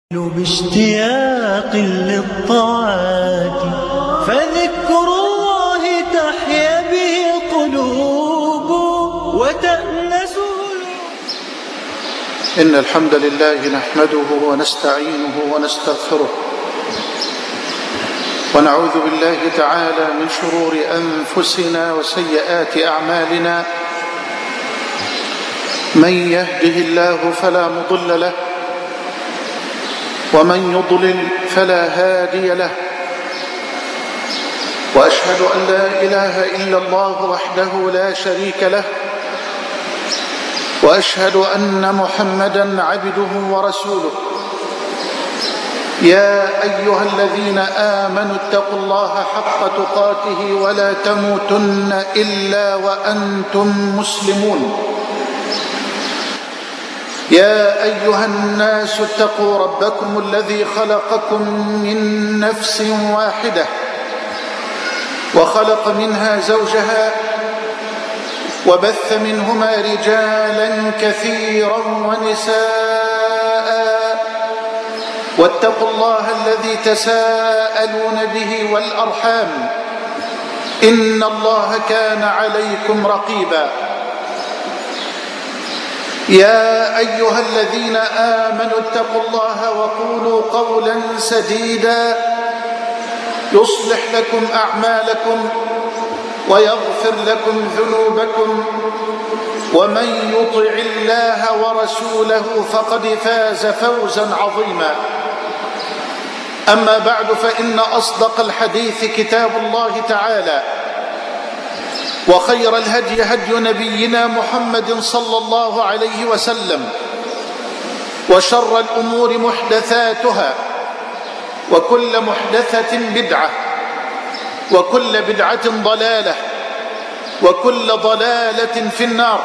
باشتياق للطاعات فذكر الله تحيا به القلوب وتأنس. إن الحمد لله نحمده ونستعينه ونستغفره ونعوذ بالله تعالى من شرور أنفسنا وسيئات أعمالنا. من يهده الله فلا مضل له ومن يضلل فلا هادي له، وأشهد أن لا إله إلا الله وحده لا شريك له، وأشهد أن محمدًا عبده ورسوله. يا أيها الذين آمنوا اتقوا الله حق تقاته ولا تموتن إلا وأنتم مسلمون. يا أيها الناس اتقوا ربكم الذي خلقكم من نفس واحدة وخلق منها زوجها وبث منهما رجالا كثيرا ونساء، واتقوا الله الذي تساءلون به والأرحام إن الله كان عليكم رقيبا. يا أيها الذين آمنوا اتقوا الله وقولوا قولا سديدا يصلح لكم أعمالكم ويغفر لكم ذنوبكم، ومن يطع الله ورسوله فقد فاز فوزا عظيما. أما بعد، فإن أصدق الحديث كتاب الله تعالى، وخير الهدي هدي نبينا محمد صلى الله عليه وسلم، وشر الأمور محدثاتها، وكل محدثة بدعة، وكل بدعة ضلالة، وكل ضلالة في النار.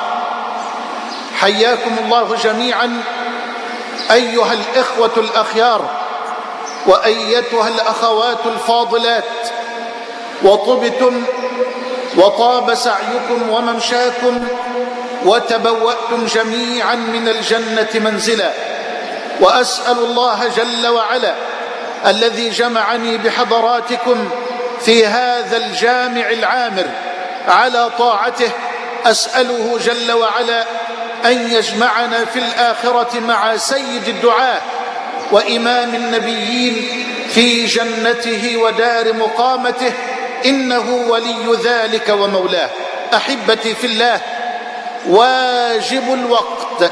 حياكم الله جميعا أيها الإخوة الأخيار وأيتها الأخوات الفاضلات، وطبتم وطاب سعيكم وممشاكم وتبوأتم جميعا من الجنة منزلا. وأسأل الله جل وعلا الذي جمعني بحضراتكم في هذا الجامع العامر على طاعته، أسأله جل وعلا أن يجمعنا في الآخرة مع سيد الدعاة وإمام النبيين في جنته ودار مقامته، إنه ولي ذلك ومولاه. أحبتي في الله، واجب الوقت،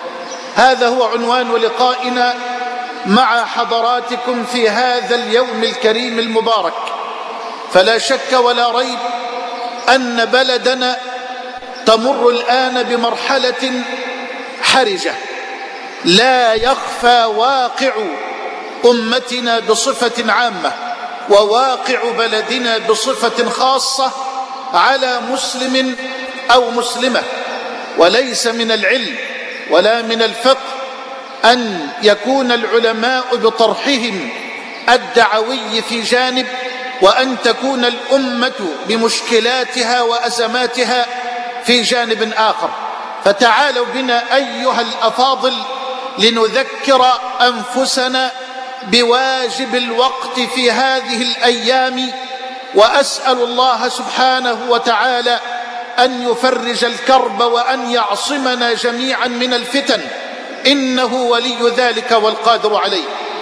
هذا هو عنوان لقائنا مع حضراتكم في هذا اليوم الكريم المبارك. فلا شك ولا ريب أن بلدنا تمر الآن بمرحلة حرجة، لا يخفى واقع أمتنا بصفة عامة وواقع بلدنا بصفة خاصة على مسلم أو مسلمة. وليس من العلم ولا من الفقه أن يكون العلماء بطرحهم الدعوي في جانب، وأن تكون الأمة بمشكلاتها وأزماتها في جانب آخر. فتعالوا بنا أيها الأفاضل لنذكر أنفسنا بواجب الوقت في هذه الأيام، وأسأل الله سبحانه وتعالى أن يفرج الكرب وأن يعصمنا جميعا من الفتن، إنه ولي ذلك والقادر عليه.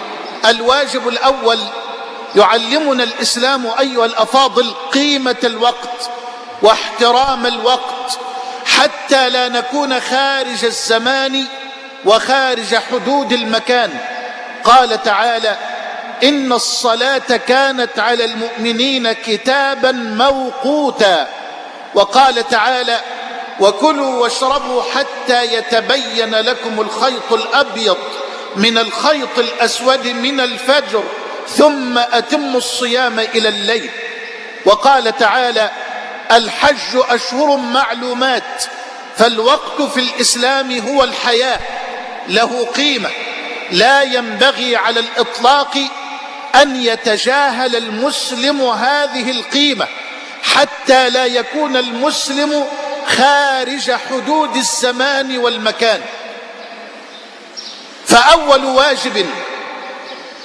الواجب الأول، يعلمنا الإسلام أيها الأفاضل قيمة الوقت واحترام الوقت، حتى لا نكون خارج الزمان وخارج حدود المكان. قال تعالى: إن الصلاة كانت على المؤمنين كتابا موقوتا. وقال تعالى: وكلوا واشربوا حتى يتبين لكم الخيط الأبيض من الخيط الأسود من الفجر ثم أتموا الصيام إلى الليل. وقال تعالى: الحج أشهر معلومات. فالوقت في الإسلام هو الحياة، له قيمة، لا ينبغي على الإطلاق أن يتجاهل المسلم هذه القيمة، حتى لا يكون المسلم خارج حدود الزمان والمكان. فأول واجب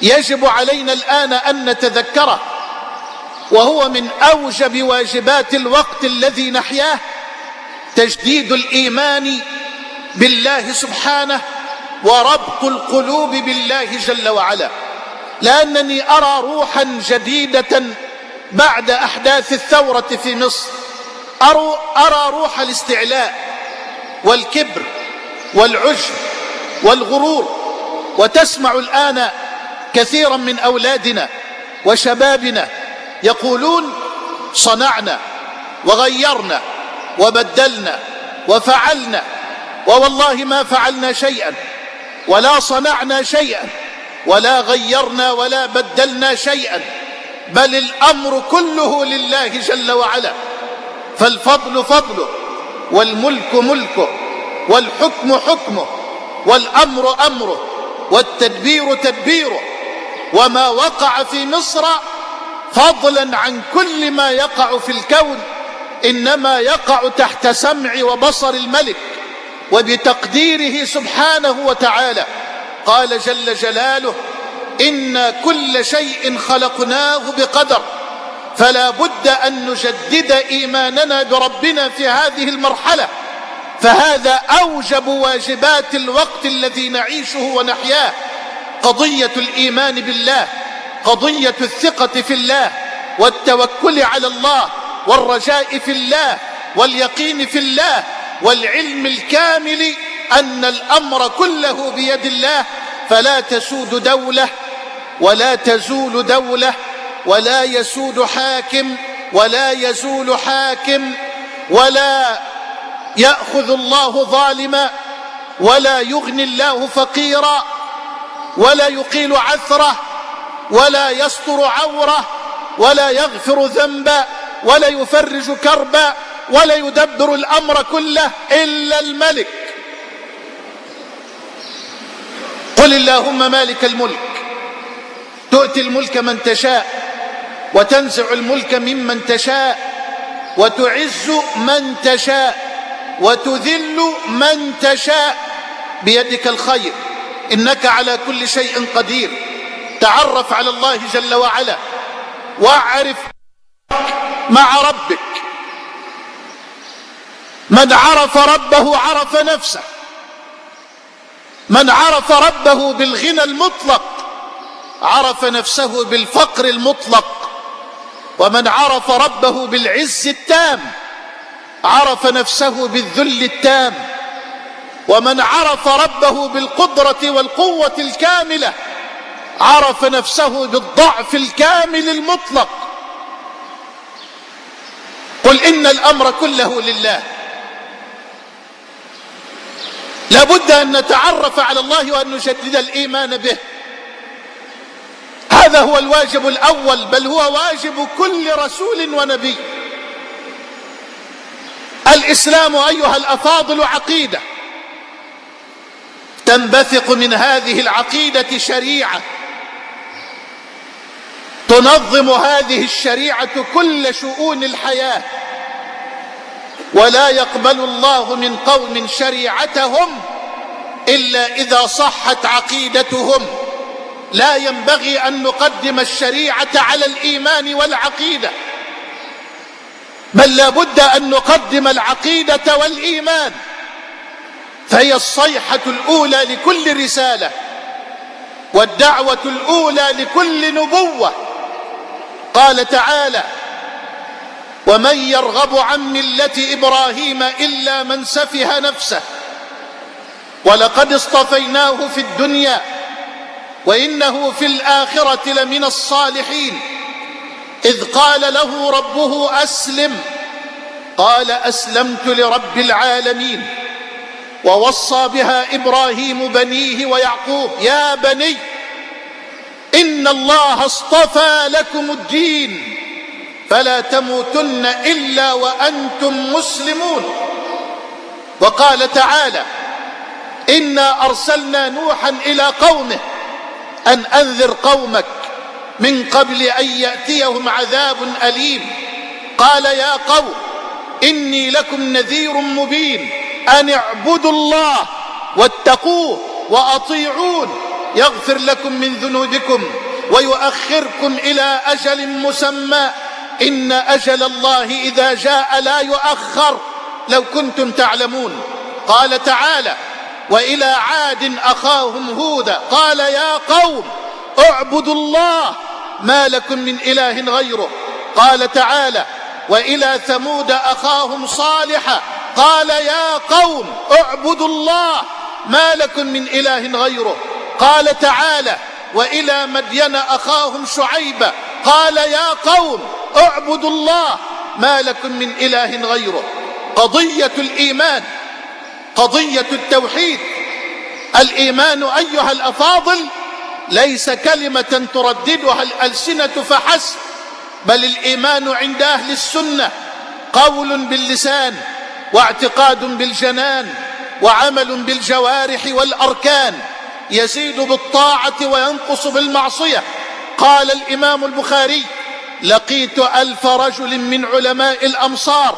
يجب علينا الآن أن نتذكره، وهو من أوجب واجبات الوقت الذي نحياه، تجديد الإيمان بالله سبحانه وربط القلوب بالله جل وعلا. لأنني أرى روحا جديدة بعد أحداث الثورة في مصر، أرى روح الاستعلاء والكبر والعجب والغرور. وتسمع الآن كثيرا من أولادنا وشبابنا يقولون صنعنا وغيرنا وبدلنا وفعلنا، ووالله ما فعلنا شيئا ولا صنعنا شيئا ولا غيرنا ولا بدلنا شيئا، بل الأمر كله لله جل وعلا. فالفضل فضله، والملك ملكه، والحكم حكمه، والأمر أمره، والتدبير تدبيره. وما وقع في مصر فضلا عن كل ما يقع في الكون إنما يقع تحت سمع وبصر الملك وبتقديره سبحانه وتعالى. قال جل جلاله: إن كل شيء خلقناه بقدر. فلا بد أن نجدد إيماننا بربنا في هذه المرحلة، فهذا أوجب واجبات الوقت الذي نعيشه ونحياه، قضية الإيمان بالله، قضية الثقة في الله والتوكل على الله والرجاء في الله واليقين في الله والعلم الكامل أن الأمر كله بيد الله. فلا تسود دولة ولا تزول دولة ولا يسود حاكم ولا يزول حاكم، ولا يأخذ الله ظالما، ولا يغني الله فقيرا، ولا يقيل عثره، ولا يستر عوره، ولا يغفر ذنبا، ولا يفرج كربا، ولا يدبر الأمر كله إلا الملك. قل اللهم مالك الملك تؤتي الملك من تشاء وتنزع الملك ممن تشاء وتعز من تشاء وتذل من تشاء بيدك الخير إنك على كل شيء قدير. تعرف على الله جل وعلا واعرف مع ربك. من عرف ربه عرف نفسه. من عرف ربه بالغنى المطلق عرف نفسه بالفقر المطلق. ومن عرف ربه بالعز التام عرف نفسه بالذل التام. ومن عرف ربه بالقدرة والقوة الكاملة عرف نفسه بالضعف الكامل المطلق. قل إن الأمر كله لله. لابد أن نتعرف على الله وأن نجدد الإيمان به. هذا هو الواجب الأول، بل هو واجب كل رسول ونبي. الإسلام أيها الأفاضل عقيدة، تنبثق من هذه العقيدة شريعة، تنظم هذه الشريعة كل شؤون الحياة. ولا يقبل الله من قوم شريعتهم إلا إذا صحت عقيدتهم. لا ينبغي أن نقدم الشريعة على الإيمان والعقيدة، بل لا بد أن نقدم العقيدة والإيمان، فهي الصيحة الأولى لكل رسالة والدعوة الأولى لكل نبوة. قال تعالى: ومن يرغب عن ملة إبراهيم إلا من سفه نفسه ولقد اصطفيناه في الدنيا وإنه في الآخرة لمن الصالحين إذ قال له ربه أسلم قال أسلمت لرب العالمين. ووصى بها إبراهيم بنيه ويعقوب: يا بني إن الله اصطفى لكم الدين فلا تموتن إلا وأنتم مسلمون. وقال تعالى: إنا أرسلنا نوحا إلى قومه أن أنذر قومك من قبل أن يأتيهم عذاب أليم. قال: يا قوم إني لكم نذير مبين أن اعبدوا الله واتقوه وأطيعون يغفر لكم من ذنوبكم ويؤخركم إلى أجل مسمى، إن أجل الله إذا جاء لا يؤخر، لو كنتم تعلمون. قال تعالى: وإلى عاد أخاهم هودا قال يا قوم اعبدوا الله ما لكم من إله غيره. قال تعالى: وإلى ثمود أخاهم صالحا قال يا قوم اعبدوا الله ما لكم من إله غيره. قال تعالى: وإلى مدين أخاهم شعيبا قال يا قوم اعبدوا الله ما لكم من إله غيره. قضية الإيمان، قضية التوحيد. الإيمان أيها الأفاضل ليس كلمة ترددها الألسنة فحسب، بل الإيمان عند أهل السنة قول باللسان واعتقاد بالجنان وعمل بالجوارح والأركان، يزيد بالطاعة وينقص بالمعصية. قال الإمام البخاري: لقيت 1000 رجل من علماء الأمصار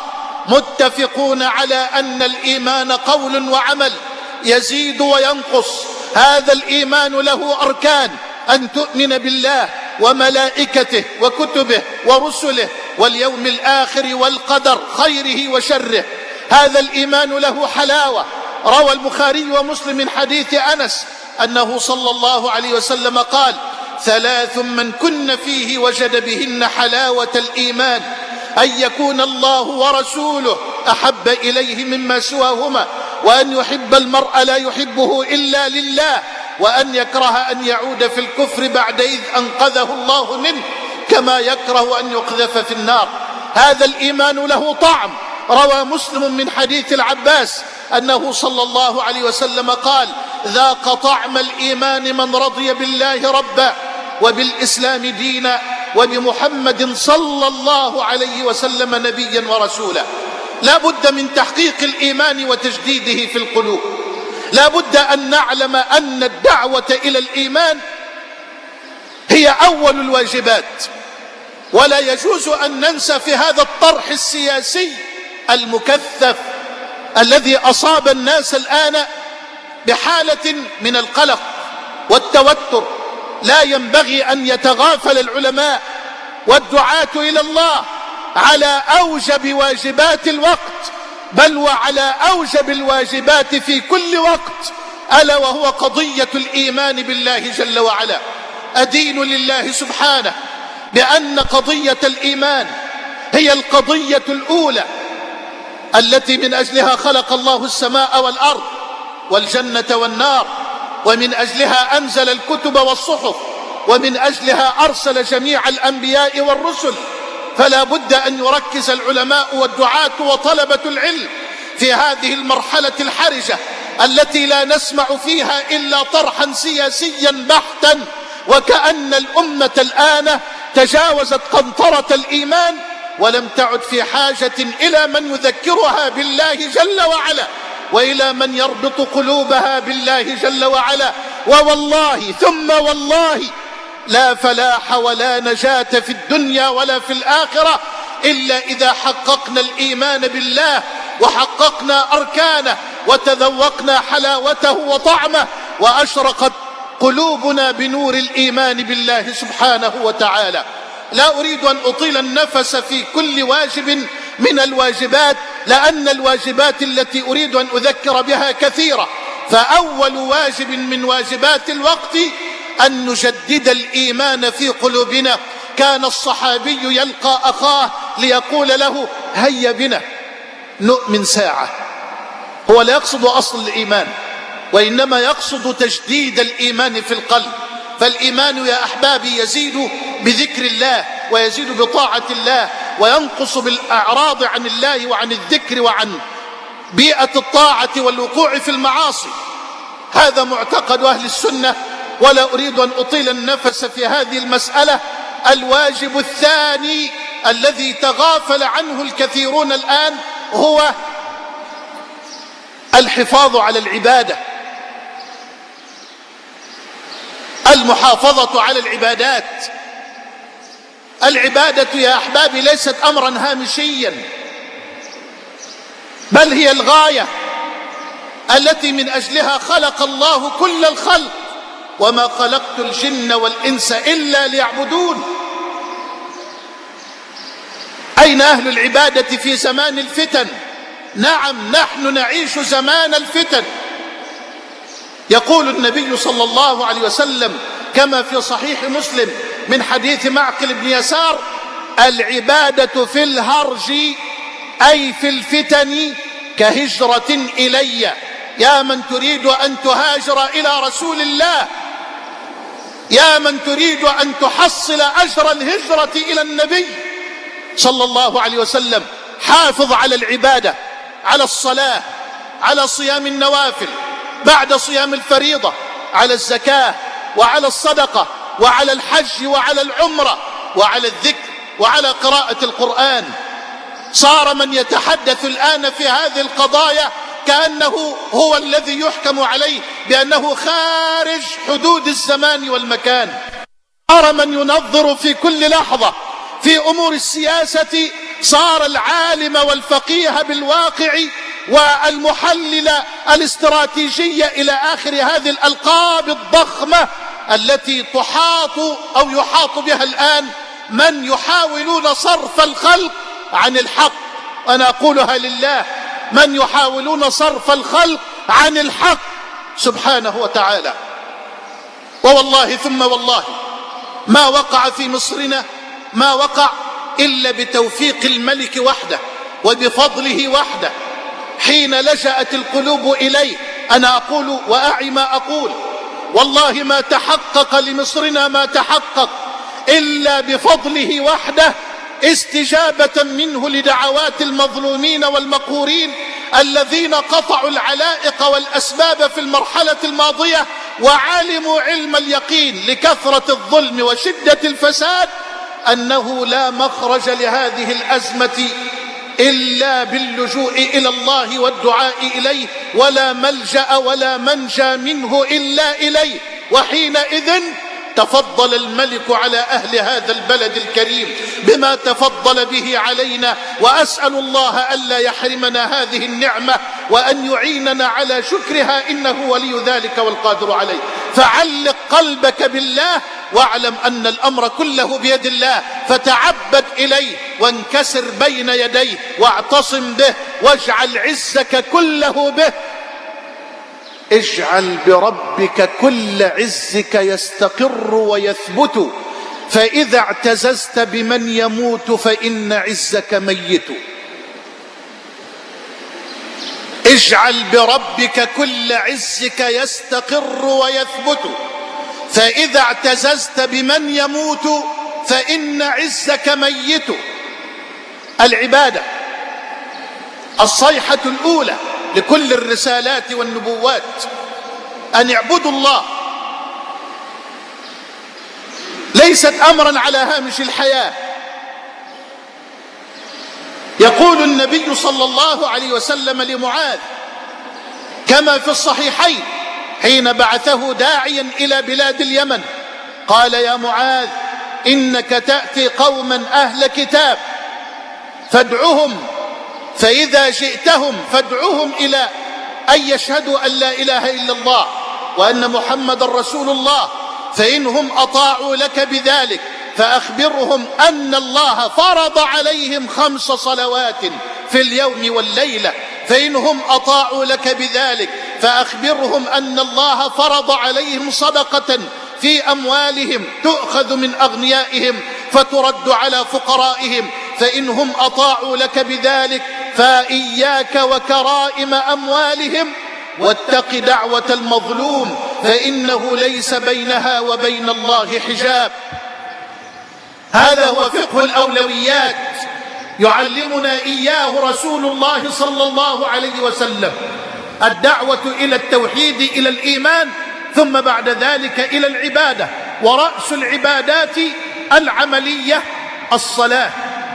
متفقون على أن الإيمان قول وعمل يزيد وينقص. هذا الإيمان له أركان: أن تؤمن بالله وملائكته وكتبه ورسله واليوم الآخر والقدر خيره وشره. هذا الإيمان له حلاوة. روى البخاري ومسلم من حديث أنس أنه صلى الله عليه وسلم قال: 3 من كن فيه وجد بهن حلاوة الإيمان: أن يكون الله ورسوله أحب إليه مما سواهما، وأن يحب المرء لا يحبه إلا لله، وأن يكره أن يعود في الكفر بعد إذ أنقذه الله منه، كما يكره أن يقذف في النار. هذا الإيمان له طعم. روى مسلم من حديث العباس أنه صلى الله عليه وسلم قال: ذاق طعم الإيمان من رضي بالله ربا وبالإسلام دينا وبمحمد صلى الله عليه وسلم نبيا ورسولا. لا بد من تحقيق الإيمان وتجديده في القلوب. لا بد أن نعلم أن الدعوة إلى الإيمان هي أول الواجبات، ولا يجوز أن ننسى في هذا الطرح السياسي المكثف الذي أصاب الناس الآن بحالة من القلق والتوتر. لا ينبغي أن يتغافل العلماء والدعاة إلى الله على أوجب واجبات الوقت، بل وعلى أوجب الواجبات في كل وقت، ألا وهو قضية الإيمان بالله جل وعلا. أدين لله سبحانه بأن قضية الإيمان هي القضية الأولى التي من أجلها خلق الله السماء والأرض والجنة والنار، ومن أجلها أنزل الكتب والصحف، ومن أجلها أرسل جميع الأنبياء والرسل. فلا بد أن يركز العلماء والدعاة وطلبة العلم في هذه المرحلة الحرجة التي لا نسمع فيها إلا طرحا سياسيا بحتا، وكأن الأمة الآن تجاوزت قنطرة الإيمان ولم تعد في حاجة إلى من يذكرها بالله جل وعلا، وإلى من يربط قلوبها بالله جل وعلا. ووالله ثم والله لا فلاح ولا نجاة في الدنيا ولا في الآخرة إلا إذا حققنا الإيمان بالله وحققنا أركانه وتذوقنا حلاوته وطعمه، وأشرقت قلوبنا بنور الإيمان بالله سبحانه وتعالى. لا أريد أن أطيل النفس في كل واجب من الواجبات، لأن الواجبات التي أريد أن أذكر بها كثيرة. فأول واجب من واجبات الوقت أن نجدد الإيمان في قلوبنا. كان الصحابي يلقى أخاه ليقول له: هيا بنا نؤمن ساعة. هو لا يقصد أصل الإيمان، وإنما يقصد تجديد الإيمان في القلب. فالإيمان يا أحبابي يزيد بذكر الله، ويزيد بطاعة الله، وينقص بالأعراض عن الله وعن الذكر وعن بيئة الطاعة والوقوع في المعاصي. هذا معتقد أهل السنة، ولا أريد أن أطيل النفس في هذه المسألة. الواجب الثاني الذي تغافل عنه الكثيرون الآن هو الحفاظ على العبادة، المحافظة على العبادات. العبادة يا أحبابي ليست أمرا هامشيا، بل هي الغاية التي من أجلها خلق الله كل الخلق. وما خلقت الجن والإنس إلا ليعبدون. أين أهل العبادة في زمان الفتن؟ نعم، نحن نعيش زمان الفتن. يقول النبي صلى الله عليه وسلم كما في صحيح مسلم من حديث معقل بن يسار: العبادة في الهرج أي في الفتن كهجرة إلي. يا من تريد أن تهاجر إلى رسول الله، يا من تريد أن تحصل أجر الهجرة إلى النبي صلى الله عليه وسلم، حافظ على العبادة، على الصلاة، على صيام النوافل بعد صيام الفريضة، على الزكاة وعلى الصدقة وعلى الحج وعلى العمرة وعلى الذكر وعلى قراءة القرآن. صار من يتحدث الآن في هذه القضايا كأنه هو الذي يحكم عليه بأنه خارج حدود الزمان والمكان. صار من ينظر في كل لحظة في أمور السياسة، صار العالم والفقيه بالواقع والمحلل الاستراتيجي إلى آخر هذه الألقاب الضخمة التي تحاط أو يحاط بها الآن من يحاولون صرف الخلق عن الحق. أنا أقولها لله، من يحاولون صرف الخلق عن الحق سبحانه وتعالى. ووالله ثم والله ما وقع في مصرنا، ما وقع إلا بتوفيق الملك وحده وبفضله وحده حين لجأت القلوب إليه. أنا أقول وأعي ما أقول، والله ما تحقق لمصرنا ما تحقق إلا بفضله وحده، استجابة منه لدعوات المظلومين والمقهورين الذين قطعوا العلائق والأسباب في المرحلة الماضية وعلموا علم اليقين لكثرة الظلم وشدة الفساد أنه لا مخرج لهذه الأزمة إلا باللجوء إلى الله والدعاء إليه، ولا ملجأ ولا منجى منه إلا إليه. وحينئذ تفضل الملك على أهل هذا البلد الكريم بما تفضل به علينا، وأسأل الله ألا يحرمنا هذه النعمة وأن يعيننا على شكرها، إنه ولي ذلك والقادر عليه. فعلق قلبك بالله واعلم أن الأمر كله بيد الله، فتعبد إليه وانكسر بين يديه واعتصم به واجعل عزك كله به. اجعل بربك كل عزك يستقر ويثبت، فإذا اعتززت بمن يموت فإن عزك ميت. اجعل بربك كل عزك يستقر ويثبت، فإذا اعتززت بمن يموت فإن عزك ميت. العبادة الصيحة الأولى لكل الرسالات والنبوات أن اعبدوا الله، ليست أمرا على هامش الحياة. يقول النبي صلى الله عليه وسلم لمعاذ كما في الصحيحين حين بعثه داعيا إلى بلاد اليمن، قال: يا معاذ إنك تأتي قوما أهل كتاب فادعهم، فإذا جئتهم فادعوهم إلى أن يشهدوا أن لا إله إلا الله وأن محمد رسول الله، فإنهم أطاعوا لك بذلك فأخبرهم أن الله فرض عليهم 5 صلوات في اليوم والليلة، فإنهم أطاعوا لك بذلك فأخبرهم أن الله فرض عليهم صدقة في أموالهم تؤخذ من أغنيائهم فترد على فقرائهم، فإنهم أطاعوا لك بذلك فإياك وكرائم أموالهم واتق دعوة المظلوم فإنه ليس بينها وبين الله حجاب. هذا هو فقه الأولويات يعلمنا إياه رسول الله صلى الله عليه وسلم، الدعوة إلى التوحيد إلى الإيمان، ثم بعد ذلك إلى العبادة، ورأس العبادات العملية الصلاة.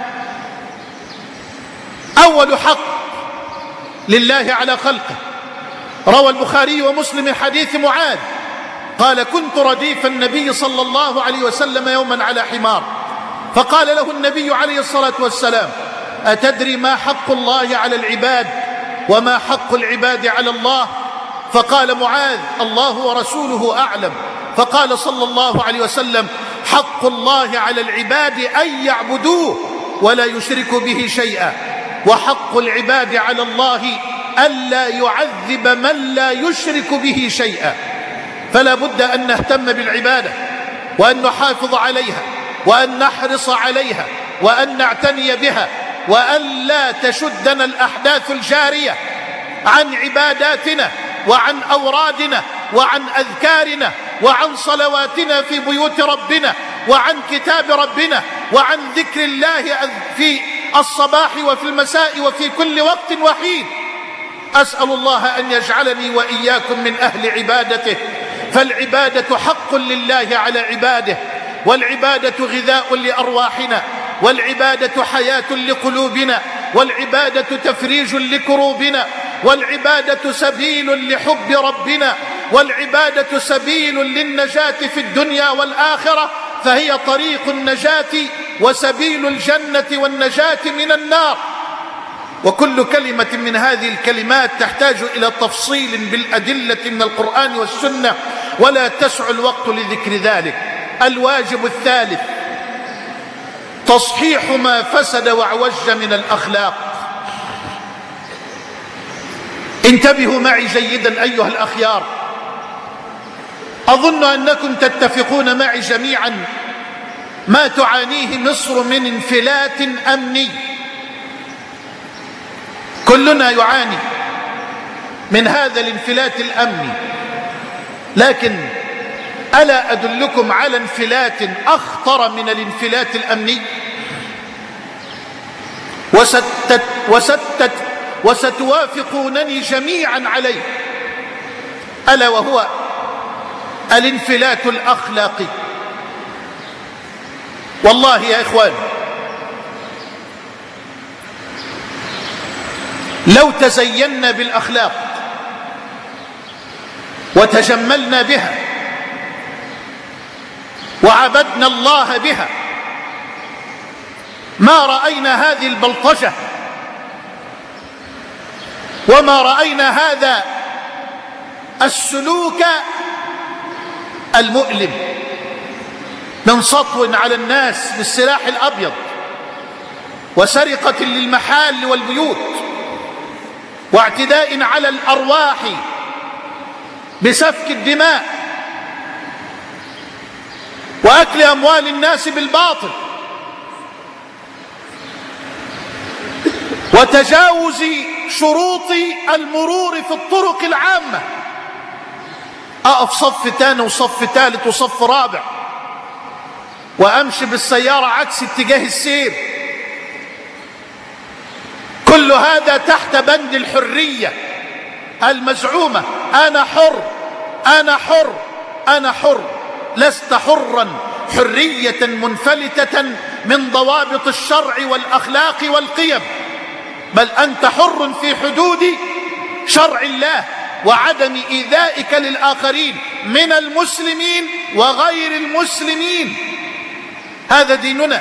أول حق لله على خلقه، روى البخاري ومسلم من حديث معاذ قال: كنت رديف النبي صلى الله عليه وسلم يوما على حمار، فقال له النبي عليه الصلاة والسلام: أتدري ما حق الله على العباد وما حق العباد على الله؟ فقال معاذ: الله ورسوله أعلم. فقال صلى الله عليه وسلم: حق الله على العباد أن يعبدوه ولا يشركوا به شيئا، وحق العباد على الله ألا يعذب من لا يشرك به شيئا. فلا بد أن نهتم بالعبادة، وأن نحافظ عليها، وأن نحرص عليها، وأن نعتني بها، وأن لا تشدنا الأحداث الجارية عن عباداتنا وعن أورادنا وعن أذكارنا وعن صلواتنا في بيوت ربنا وعن كتاب ربنا وعن ذكر الله في الصباح وفي المساء وفي كل وقت وحين. أسأل الله أن يجعلني وإياكم من أهل عبادته، فالعبادة حق لله على عباده، والعبادة غذاء لأرواحنا، والعبادة حياة لقلوبنا، والعبادة تفريج لكروبنا، والعبادة سبيل لحب ربنا، والعبادة سبيل للنجاة في الدنيا والآخرة، فهي طريق النجاة وسبيل الجنة والنجاة من النار. وكل كلمة من هذه الكلمات تحتاج إلى تفصيل بالأدلة من القرآن والسنة، ولا تسع الوقت لذكر ذلك. الواجب الثالث: تصحيح ما فسد وعوج من الأخلاق. انتبهوا معي جيدا أيها الأخيار، أظن أنكم تتفقون معي جميعا ما تعانيه مصر من انفلات أمني. كلنا يعاني من هذا الانفلات الأمني، لكن ألا أدلكم على انفلات أخطر من الانفلات الأمني وستوافقونني جميعا عليه، ألا وهو الانفلات الأخلاقي. والله يا إخوان، لو تزينا بالأخلاق وتجملنا بها وعبدنا الله بها ما رأينا هذه البلطجة، وما رأينا هذا السلوك المؤلم من سطو على الناس بالسلاح الأبيض وسرقة للمحال والبيوت واعتداء على الأرواح بسفك الدماء وأكل أموال الناس بالباطل وتجاوز شروط المرور في الطرق العامة. أقف صف ثاني وصف ثالث وصف رابع وأمشي بالسيارة عكس اتجاه السير، كل هذا تحت بند الحرية المزعومة. أنا حر أنا حر أنا حر. لست حرا حرية منفلتة من ضوابط الشرع والأخلاق والقيم، بل أنت حر في حدود شرع الله وعدم إيذائك للآخرين من المسلمين وغير المسلمين. هذا ديننا.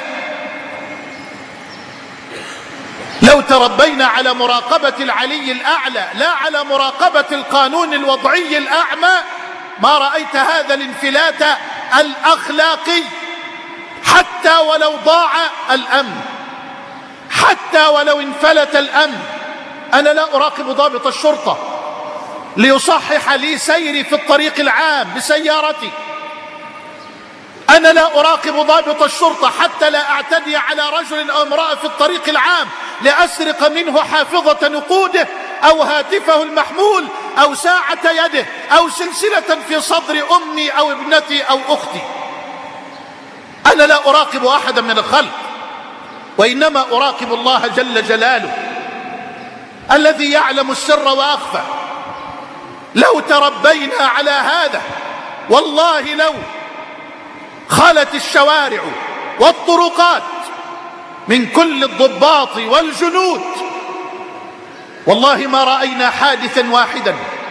لو تربينا على مراقبة العلي الأعلى لا على مراقبة القانون الوضعي الأعمى ما رأيت هذا الانفلات الأخلاقي. حتى ولو ضاع الأمن، حتى ولو انفلت الأمن، أنا لا أراقب ضابط الشرطة ليصحح لي سيري في الطريق العام بسيارتي. أنا لا أراقب ضابط الشرطة حتى لا أعتدي على رجل أو امرأة في الطريق العام لأسرق منه حافظة نقوده أو هاتفه المحمول أو ساعة يده أو سلسلة في صدر أمي أو ابنتي أو أختي. أنا لا أراقب أحدا من الخلق، وإنما أراقب الله جل جلاله الذي يعلم السر وأخفى. لو تربينا على هذا والله لو خلت الشوارع والطرقات من كل الضباط والجنود والله ما رأينا حادثا واحدا.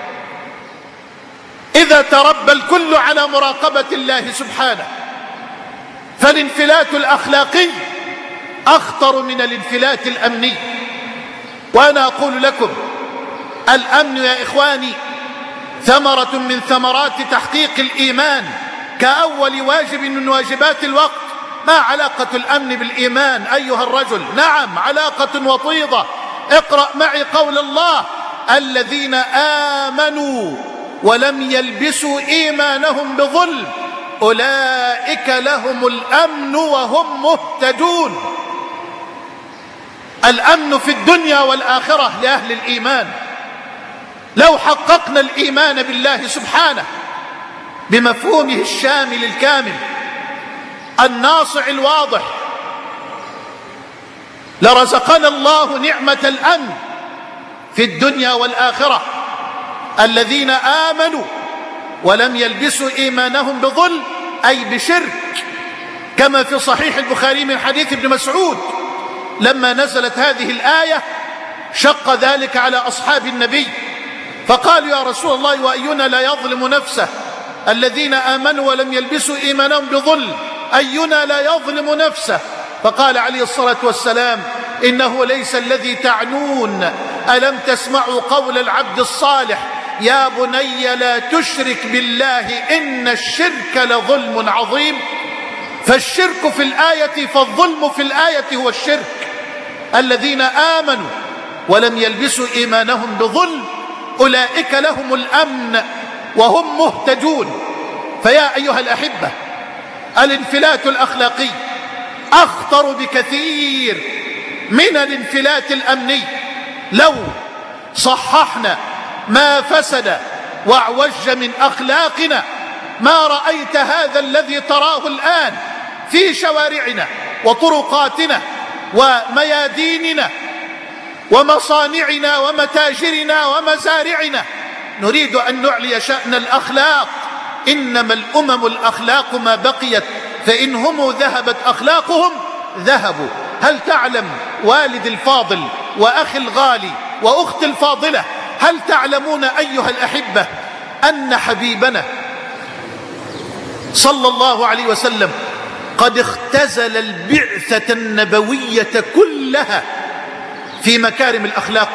إذا تربى الكل على مراقبة الله سبحانه فالانفلات الأخلاقي أخطر من الانفلات الأمني. وأنا أقول لكم الأمن يا إخواني ثمرة من ثمرات تحقيق الإيمان كأول واجب من واجبات الوقت. ما علاقة الأمن بالإيمان أيها الرجل؟ نعم علاقة وطيدة. اقرأ معي قول الله: الذين آمنوا ولم يلبسوا إيمانهم بظلم أولئك لهم الأمن وهم مهتدون. الأمن في الدنيا والآخرة لأهل الإيمان. لو حققنا الإيمان بالله سبحانه بمفهومه الشامل الكامل الناصع الواضح لرزقنا الله نعمة الأمن في الدنيا والآخرة. الذين آمنوا ولم يلبسوا إيمانهم بظلم أي بشرك، كما في صحيح البخاري من حديث ابن مسعود لما نزلت هذه الآية شق ذلك على أصحاب النبي فقالوا: يا رسول الله وأينا لا يظلم نفسه؟ الذين آمنوا ولم يلبسوا إيمانهم بظلم أينا لا يظلم نفسه؟ فقال عليه الصلاة والسلام: إنه ليس الذي تعنون. ألم تسمعوا قول العبد الصالح: يا بني لا تشرك بالله إن الشرك لظلم عظيم. فالشرك في الآية فالظلم في الآية هو الشرك. الذين آمنوا ولم يلبسوا إيمانهم بظلم أولئك لهم الأمن وهم مهتدون. فيا أيها الأحبة، الانفلات الأخلاقي أخطر بكثير من الانفلات الأمني. لو صححنا ما فسد واعوج من أخلاقنا ما رأيت هذا الذي تراه الآن في شوارعنا وطرقاتنا ومياديننا ومصانعنا ومتاجرنا ومزارعنا. نريد أن نعلي شأن الأخلاق. إنما الأمم الأخلاق ما بقيت، فإن هم ذهبت أخلاقهم ذهبوا. هل تعلم والد الفاضل وأخي الغالي وأختي الفاضلة، هل تعلمون أيها الأحبة أن حبيبنا صلى الله عليه وسلم قد اختزل البعثة النبوية كلها في مكارم الأخلاق؟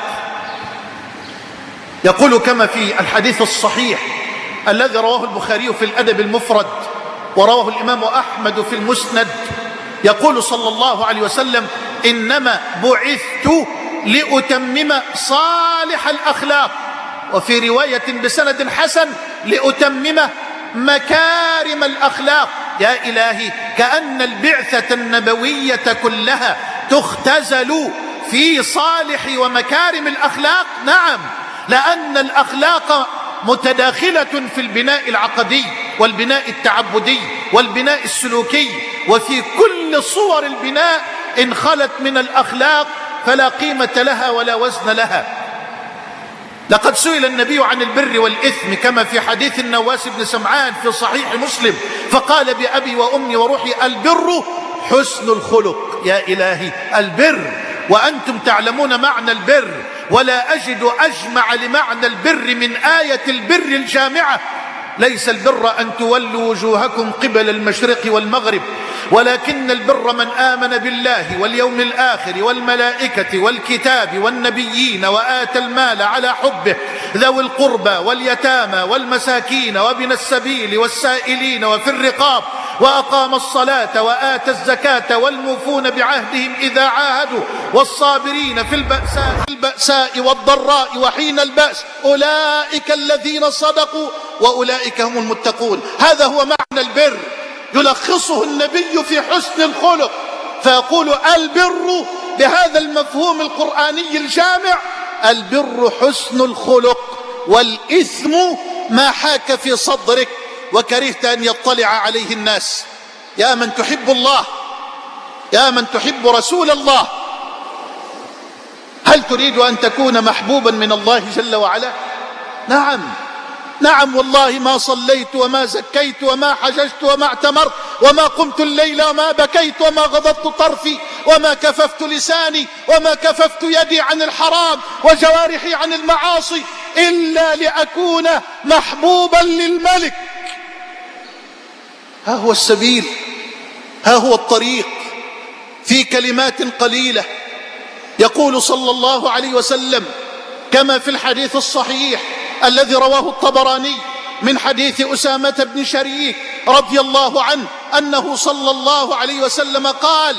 يقول كما في الحديث الصحيح الذي رواه البخاري في الأدب المفرد ورواه الإمام أحمد في المسند، يقول صلى الله عليه وسلم: إنما بعثت لأتمم صالح الأخلاق، وفي رواية بسند حسن: لأتمم مكارم الأخلاق. يا إلهي، كأن البعثة النبوية كلها تختزل في صالح ومكارم الأخلاق. نعم، لأن الأخلاق متداخلة في البناء العقدي والبناء التعبدي والبناء السلوكي، وفي كل صور البناء إن خلت من الأخلاق فلا قيمة لها ولا وزن لها. لقد سئل النبي عن البر والإثم كما في حديث النواس بن سمعان في صحيح مسلم فقال: بأبي وأمي وروحي البر حسن الخلق. يا إلهي، البر وأنتم تعلمون معنى البر، ولا أجد أجمع لمعنى البر من آية البر الجامعة: ليس البر أن تولوا وجوهكم قبل المشرق والمغرب ولكن البر من آمن بالله واليوم الآخر والملائكة والكتاب والنبيين وآتى المال على حبه ذوي القربى واليتامى والمساكين وابن السبيل والسائلين وفي الرقاب وأقام الصلاة وآتى الزكاة والموفون بعهدهم إذا عاهدوا والصابرين في البأساء والضراء وحين البأس أولئك الذين صدقوا وأولئك هم المتقون. هذا هو معنى البر، يلخصه النبي في حسن الخلق، فيقول: البر بهذا المفهوم القرآني الجامع: البر حسن الخلق، والإثم ما حاك في صدرك وكرهت أن يطلع عليه الناس. يا من تحب الله، يا من تحب رسول الله، هل تريد أن تكون محبوبا من الله جل وعلا؟ نعم والله ما صليت وما زكيت وما حججت وما اعتمرت وما قمت الليل وما بكيت وما غضضت طرفي وما كففت لساني وما كففت يدي عن الحرام وجوارحي عن المعاصي إلا لأكون محبوبا للملك. ها هو السبيل، ها هو الطريق. في كلمات قليلة يقول صلى الله عليه وسلم كما في الحديث الصحيح الذي رواه الطبراني من حديث أسامة بن شريك رضي الله عنه أنه صلى الله عليه وسلم قال: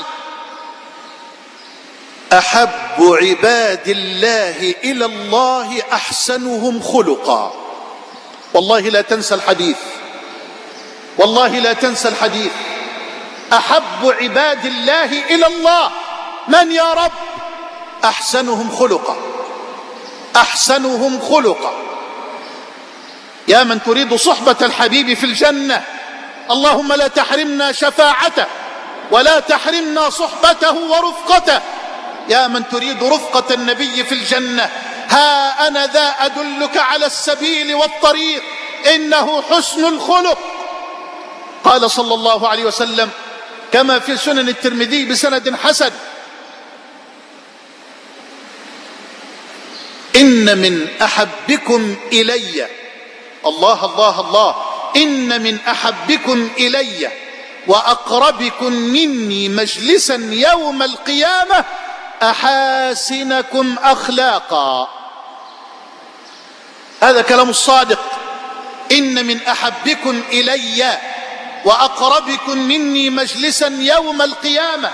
أحب عباد الله إلى الله أحسنهم خلقا. والله لا تنسى الحديث، والله لا تنسى الحديث. أحب عباد الله إلى الله من يا رب؟ أحسنهم خلقا، أحسنهم خلقا. يا من تريد صحبة الحبيب في الجنة، اللهم لا تحرمنا شفاعته ولا تحرمنا صحبته ورفقته. يا من تريد رفقة النبي في الجنة، ها أنا ذا أدلك على السبيل والطريق، إنه حسن الخلق. قال صلى الله عليه وسلم كما في سنن الترمذي بسند حسن: إن من أحبكم إلي، الله الله الله، إن من أحبكم إلي وأقربكم مني مجلسا يوم القيامة أحاسنكم أخلاقا. هذا كلام الصادق. إن من أحبكم إلي وأقربكم مني مجلسا يوم القيامة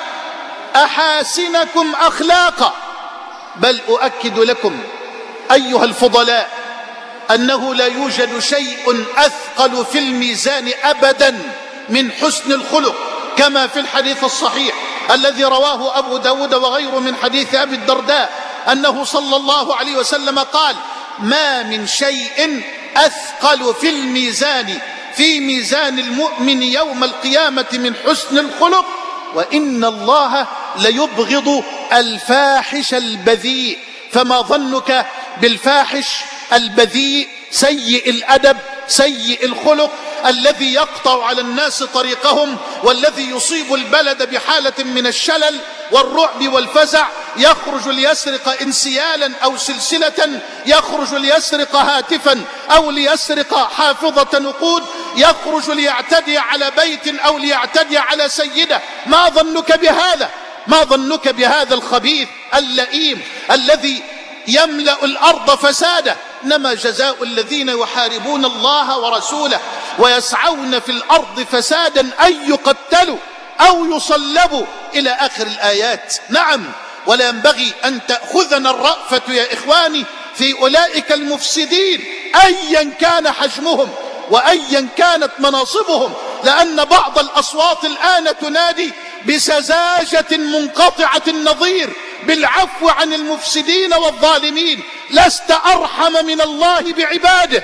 أحاسنكم أخلاقا. بل أؤكد لكم أيها الفضلاء أنه لا يوجد شيء أثقل في الميزان أبدا من حسن الخلق، كما في الحديث الصحيح الذي رواه أبو داود وغيره من حديث أبي الدرداء أنه صلى الله عليه وسلم قال: ما من شيء أثقل في الميزان، في ميزان المؤمن يوم القيامة، من حسن الخلق، وإن الله ليبغض الفاحش البذيء. فما ظنك بالفاحش البذيء سيء الأدب سيء الخلق الذي يقطع على الناس طريقهم، والذي يصيب البلد بحالة من الشلل والرعب والفزع، يخرج ليسرق انسيالا أو سلسلة، يخرج ليسرق هاتفا أو ليسرق حافظة نقود، يخرج ليعتدي على بيت أو ليعتدي على سيدة. ما ظنك بهذا؟ ما ظنك بهذا الخبيث اللئيم الذي يملأ الأرض فسادا؟ إنما جزاء الذين يحاربون الله ورسوله ويسعون في الأرض فسادا أن يقتلوا أو يصلبوا إلى آخر الآيات. نعم، ولا ينبغي أن تأخذنا الرأفة يا إخواني في أولئك المفسدين أيا كان حجمهم وأيا كانت مناصبهم، لأن بعض الأصوات الآن تنادي بسذاجة منقطعة النظير بالعفو عن المفسدين والظالمين. لست أرحم من الله بعباده،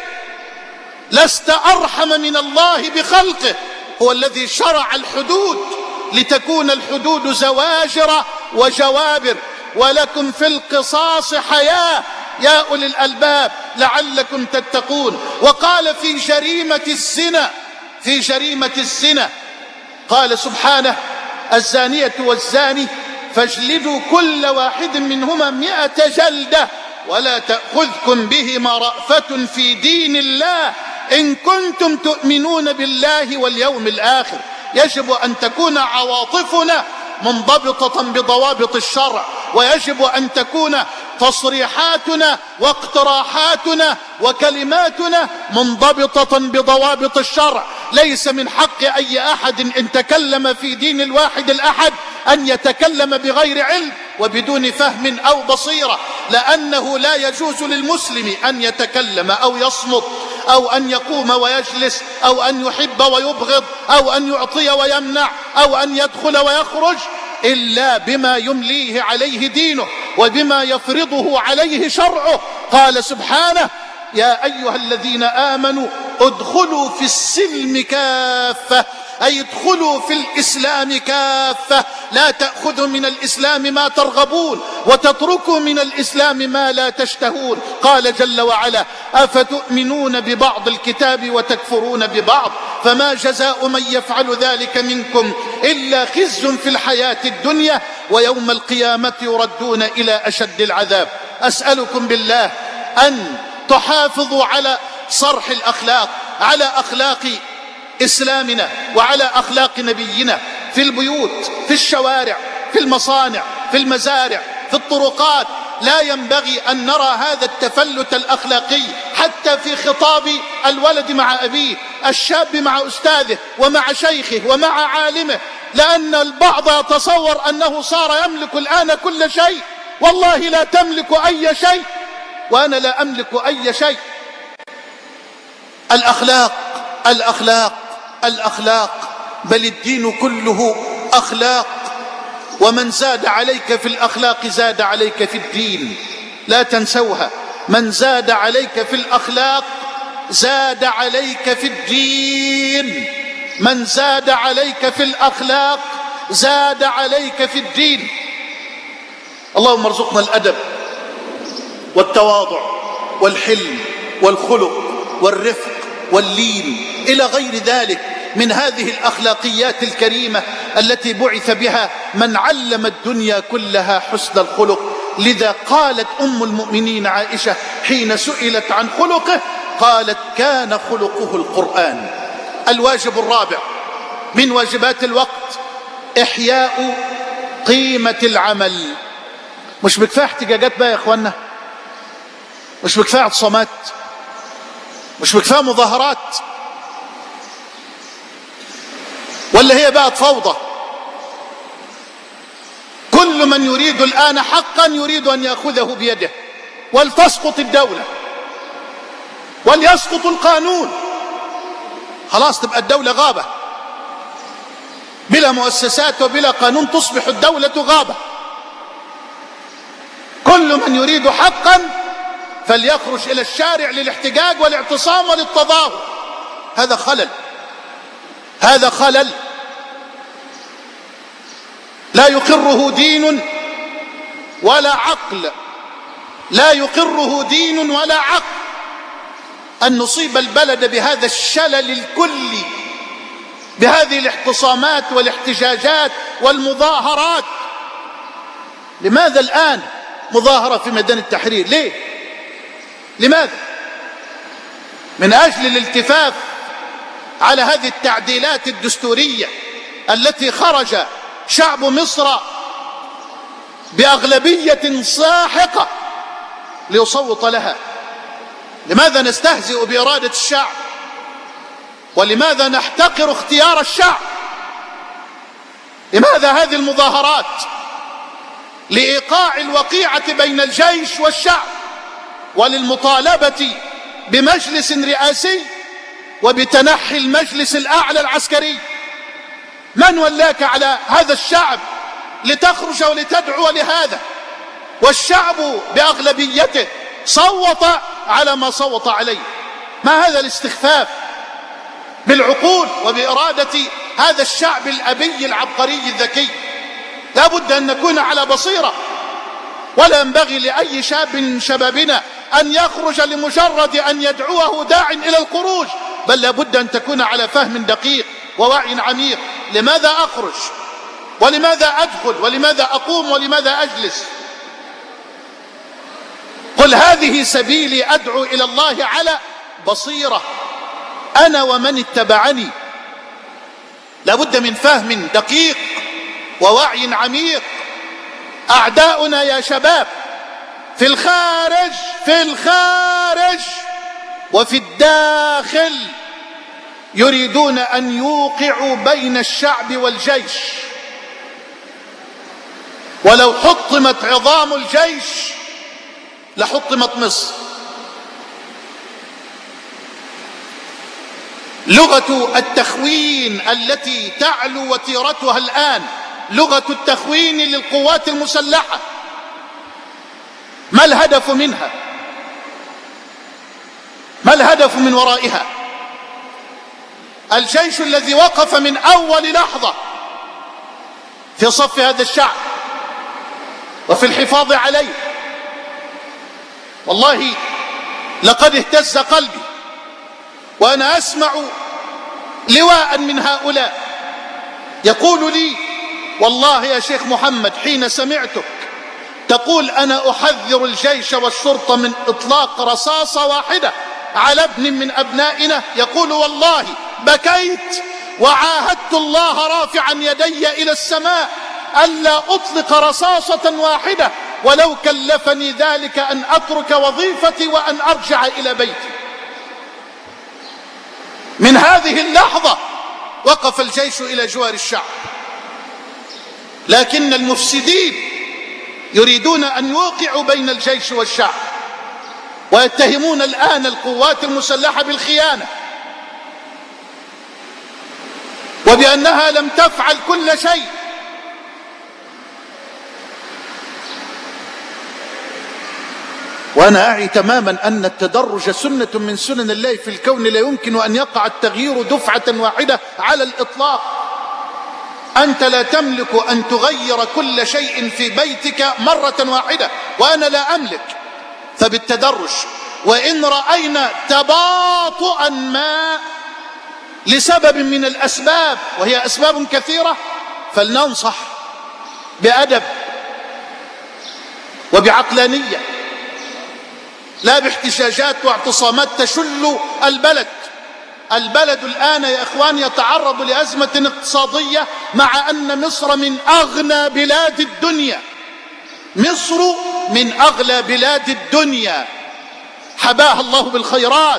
لست أرحم من الله بخلقه. هو الذي شرع الحدود لتكون الحدود زواجر وجوابر، ولكم في القصاص حياة يا أولي الألباب لعلكم تتقون. وقال في جريمة الزنا، في جريمة الزنا قال سبحانه: الزانية والزاني فاجلدوا كل واحد منهما 100 جلدة ولا تأخذكم بهما رأفة في دين الله إن كنتم تؤمنون بالله واليوم الآخر. يجب أن تكون عواطفنا منضبطة بضوابط الشرع، ويجب أن تكون تصريحاتنا واقتراحاتنا وكلماتنا منضبطة بضوابط الشرع. ليس من حق أي أحد إن تكلم في دين الواحد الأحد أن يتكلم بغير علم وبدون فهم أو بصيرة، لأنه لا يجوز للمسلم أن يتكلم أو يصمت أو أن يقوم ويجلس أو أن يحب ويبغض أو أن يعطي ويمنع أو أن يدخل ويخرج إلا بما يمليه عليه دينه وبما يفرضه عليه شرعه. قال سبحانه: يا أيها الذين آمنوا ادخلوا في السلم كافة، أي ادخلوا في الإسلام كافة، لا تأخذوا من الإسلام ما ترغبون وتتركوا من الإسلام ما لا تشتهون. قال جل وعلا: أفتؤمنون ببعض الكتاب وتكفرون ببعض، فما جزاء من يفعل ذلك منكم إلا خزي في الحياة الدنيا ويوم القيامة يردون إلى أشد العذاب. أسألكم بالله أن تحافظوا على صرح الأخلاق، على أخلاق إسلامنا وعلى أخلاق نبينا في البيوت، في الشوارع، في المصانع، في المزارع، في الطرقات. لا ينبغي أن نرى هذا التفلت الأخلاقي حتى في خطاب الولد مع أبيه، الشاب مع أستاذه ومع شيخه ومع عالمه، لأن البعض يتصور أنه صار يملك الآن كل شيء. والله لا تملك أي شيء، وأنا لا أملك أي شيء. الأخلاق الأخلاق الأخلاق، بل الدين كله أخلاق، ومن زاد عليك في الأخلاق زاد عليك في الدين، لا تنسوها. من زاد عليك في الأخلاق زاد عليك في الدين، من زاد عليك في الأخلاق زاد عليك في الدين. اللهم ارزقنا الأدب والتواضع والحلم والخلق والرفق واللين إلى غير ذلك من هذه الأخلاقيات الكريمة التي بعث بها من علم الدنيا كلها حسن الخلق. لذا قالت أم المؤمنين عائشة حين سئلت عن خلقه، قالت: كان خلقه القرآن. الواجب الرابع من واجبات الوقت إحياء قيمة العمل. مش بكفاية احتجاجات بقى يا اخوانا، مش بكفاية اعتصامات، مش بكفاية مظاهرات، ولا هي بقت فوضى. كل من يريد الآن حقا يريد أن يأخذه بيده، ولتسقط الدولة وليسقط القانون، خلاص تبقى الدولة غابة بلا مؤسسات وبلا قانون، تصبح الدولة غابة. كل من يريد حقا فليخرج إلى الشارع للاحتجاج والاعتصام وللتظاهر. هذا خلل، هذا خلل لا يقره دين ولا عقل، لا يقره دين ولا عقل أن نصيب البلد بهذا الشلل الكلي، بهذه الاعتصامات والاحتجاجات والمظاهرات. لماذا الآن مظاهرة في ميدان التحرير؟ ليه؟ لماذا؟ من أجل الالتفاف على هذه التعديلات الدستورية التي خرج شعب مصر بأغلبية ساحقة ليصوت لها. لماذا نستهزئ بإرادة الشعب؟ ولماذا نحتقر اختيار الشعب؟ لماذا هذه المظاهرات؟ لإيقاع الوقيعة بين الجيش والشعب، وللمطالبة بمجلس رئاسي وبتنحي المجلس الأعلى العسكري. من ولاك على هذا الشعب لتخرج ولتدعو لهذا؟ والشعب بأغلبيته صوت على ما صوت عليه. ما هذا الاستخفاف بالعقول وبإرادة هذا الشعب الأبي العبقري الذكي؟ لا بد أن نكون على بصيرة، ولا ينبغي لأي شاب من شبابنا أن يخرج لمجرد أن يدعوه داع إلى الخروج، بل لا بد أن تكون على فهم دقيق ووعي عميق. لماذا أخرج؟ ولماذا أدخل؟ ولماذا أقوم؟ ولماذا أجلس؟ قل هذه سبيلي أدعو إلى الله على بصيرة أنا ومن اتبعني. لا بد من فهم دقيق ووعي عميق. أعداؤنا يا شباب في الخارج وفي الداخل يريدون أن يوقعوا بين الشعب والجيش. ولو حطمت عظام الجيش لحطمت مصر. لغة التخوين التي تعلو وتيرتها الآن لغة التخوين للقوات المسلحة. ما الهدف منها؟ ما الهدف من ورائها؟ الجيش الذي وقف من أول لحظة في صف هذا الشعب وفي الحفاظ عليه، والله لقد اهتز قلبي وأنا أسمع لواء من هؤلاء يقول لي: والله يا شيخ محمد حين سمعتك تقول أنا أحذر الجيش والشرطة من إطلاق رصاصة واحدة على ابن من أبنائنا، يقول والله بكيت وعاهدت الله رافعا يدي إلى السماء ألا أطلق رصاصة واحدة ولو كلفني ذلك أن أترك وظيفتي وأن أرجع إلى بيتي. من هذه اللحظة وقف الجيش إلى جوار الشعب، لكن المفسدين يريدون أن يوقعوا بين الجيش والشعب، ويتهمون الآن القوات المسلحة بالخيانة وبأنها لم تفعل كل شيء. وأنا أعي تماما أن التدرج سنة من سنن الله في الكون، لا يمكن أن يقع التغيير دفعة واحدة على الإطلاق. أنت لا تملك أن تغير كل شيء في بيتك مرة واحدة، وأنا لا أملك، فبالتدرج. وإن رأينا تباطؤا ما لسبب من الأسباب، وهي أسباب كثيرة، فلننصح بأدب وبعقلانية، لا باحتجاجات واعتصامات تشل البلد. البلد الآن يا إخوان يتعرض لأزمة اقتصادية، مع أن مصر من أغنى بلاد الدنيا. مصر من أغلى بلاد الدنيا، حباها الله بالخيرات.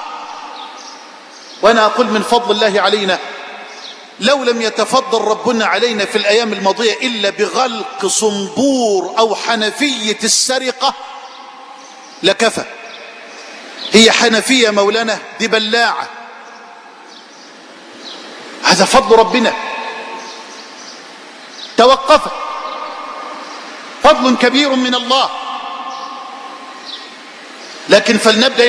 وأنا أقول من فضل الله علينا، لو لم يتفضل ربنا علينا في الأيام الماضية إلا بغلق صنبور أو حنفية السرقة لكفى. هي حنفية مولانا، دي بلاعة، هذا فضل ربنا، توقفت، فضل كبير من الله. لكن فلنبدأ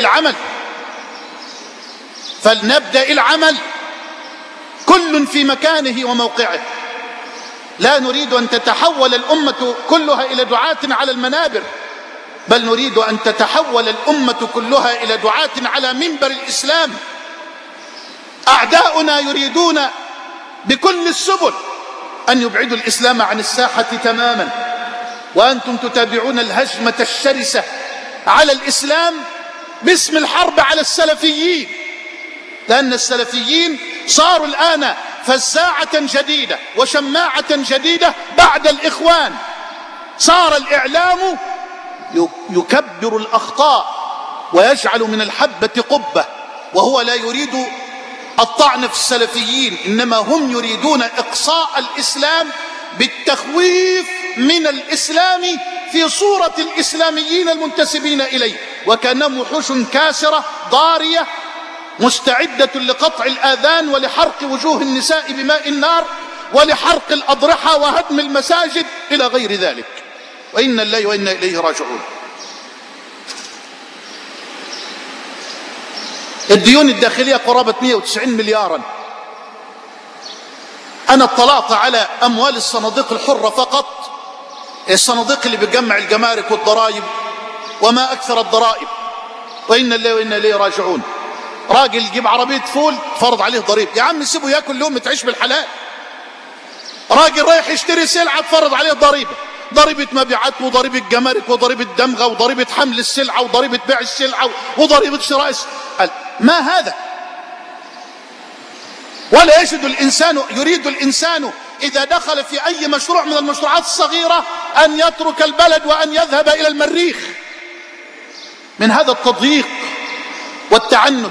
العمل، كل في مكانه وموقعه. لا نريد أن تتحول الأمة كلها إلى دعاة على المنابر، بل نريد أن تتحول الأمة كلها إلى دعاة على منبر الإسلام. أعداؤنا يريدون بكل السبل أن يبعدوا الإسلام عن الساحة تماما، وأنتم تتابعون الهجمة الشرسة على الإسلام باسم الحرب على السلفيين، لأن السلفيين صاروا الآن فزاعة جديدة وشماعة جديدة بعد الإخوان. صار الإعلام يكبر الأخطاء ويجعل من الحبة قبة، وهو لا يريد الطعن في السلفيين، إنما هم يريدون إقصاء الإسلام بالتخويف من الإسلام في صورة الإسلاميين المنتسبين إليه، وكأنهم وحوش كاسرة ضارية مستعدة لقطع الآذان ولحرق وجوه النساء بماء النار ولحرق الأضرحة وهدم المساجد إلى غير ذلك. وإنا لله وإنا إليه راجعون. الديون الداخلية قرابة 190 مليارا. أنا اطلعت على أموال الصناديق الحرة فقط، الصناديق اللي بتجمع الجمارك والضرائب، وما أكثر الضرائب. وإنا لله وإنا إليه راجعون. راجل يجيب عربية فول فرض عليه ضريب، يا عم سيبه ياكل لقمة تعيش بالحلال. راجل رايح يشتري سلعة فرض عليه ضريبة مبيعات وضريبة جمارك وضريبة دمغة وضريبة حمل السلعة وضريبة بيع السلعة وضريبة شراء ما هذا؟ ولا يريد الإنسان إذا دخل في أي مشروع من المشروعات الصغيرة أن يترك البلد وأن يذهب إلى المريخ من هذا التضييق والتعنت.